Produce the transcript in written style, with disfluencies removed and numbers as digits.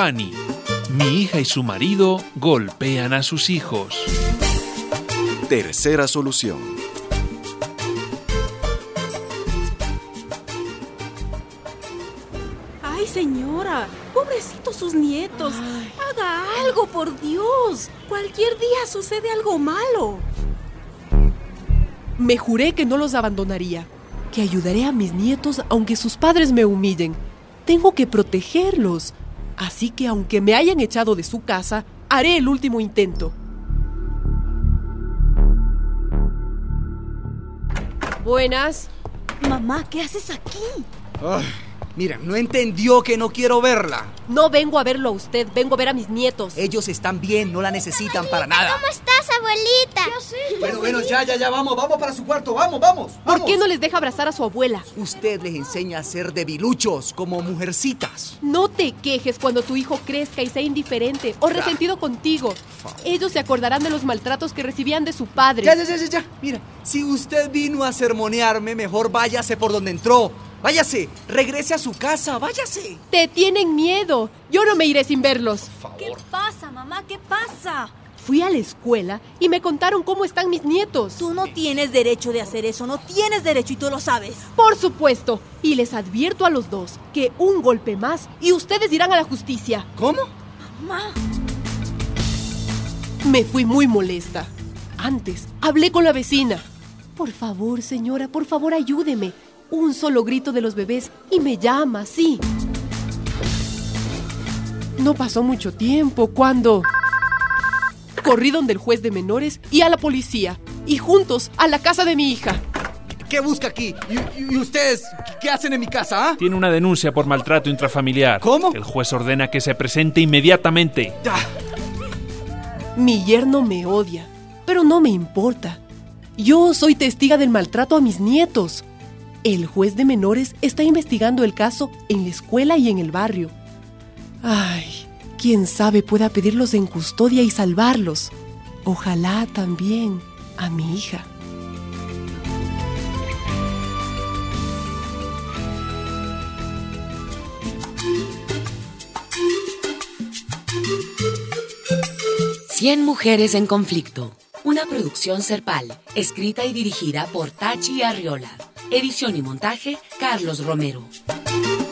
Fanny. Mi hija y su marido golpean a sus hijos. Tercera solución. Ay, señora, pobrecitos sus nietos. Haga algo, por Dios. Cualquier día sucede algo malo. Me juré que no los abandonaría, que ayudaré a mis nietos aunque sus padres me humillen. Tengo que protegerlos. Así que aunque me hayan echado de su casa, haré el último intento. Buenas. Mamá, ¿qué haces aquí? Ay, mira, no entendió que no quiero verla. No vengo a verlo a usted, vengo a ver a mis nietos. Ellos están bien, no la necesitan para nada. ¿Cómo estás, abuelita? Bueno, ya, vamos para su cuarto, vamos. ¿Por qué no les deja abrazar a su abuela? Usted les enseña a ser debiluchos, como mujercitas. No te quejes cuando tu hijo crezca y sea indiferente o resentido contigo. Ellos se acordarán de los maltratos que recibían de su padre. Ya. Mira, si usted vino a sermonearme, mejor váyase por donde entró. Váyase, regrese a su casa, váyase. Te tienen miedo. Yo no me iré sin verlos. ¿Qué pasa, mamá? ¿Qué pasa? Fui a la escuela y me contaron cómo están mis nietos. Tú no tienes derecho de hacer eso, no tienes derecho y tú lo sabes. Por supuesto. Y les advierto a los dos que un golpe más y ustedes irán a la justicia. ¿Cómo? Mamá. Me fui muy molesta. Antes, hablé con la vecina. Por favor, señora, por favor, ayúdeme. Un solo grito de los bebés y me llama, sí. No pasó mucho tiempo cuando corrí donde el juez de menores y a la policía. Y juntos a la casa de mi hija. ¿Qué busca aquí? ¿Y ustedes qué hacen en mi casa, ah? Tiene una denuncia por maltrato intrafamiliar. ¿Cómo? El juez ordena que se presente inmediatamente. Ya. Mi yerno me odia, pero no me importa. Yo soy testiga del maltrato a mis nietos. El juez de menores está investigando el caso en la escuela y en el barrio. Ay, quién sabe pueda pedirlos en custodia y salvarlos. Ojalá también a mi hija. Cien mujeres en conflicto. Una producción Serpal, escrita y dirigida por Tachi Arriola. Edición y montaje, Carlos Romero.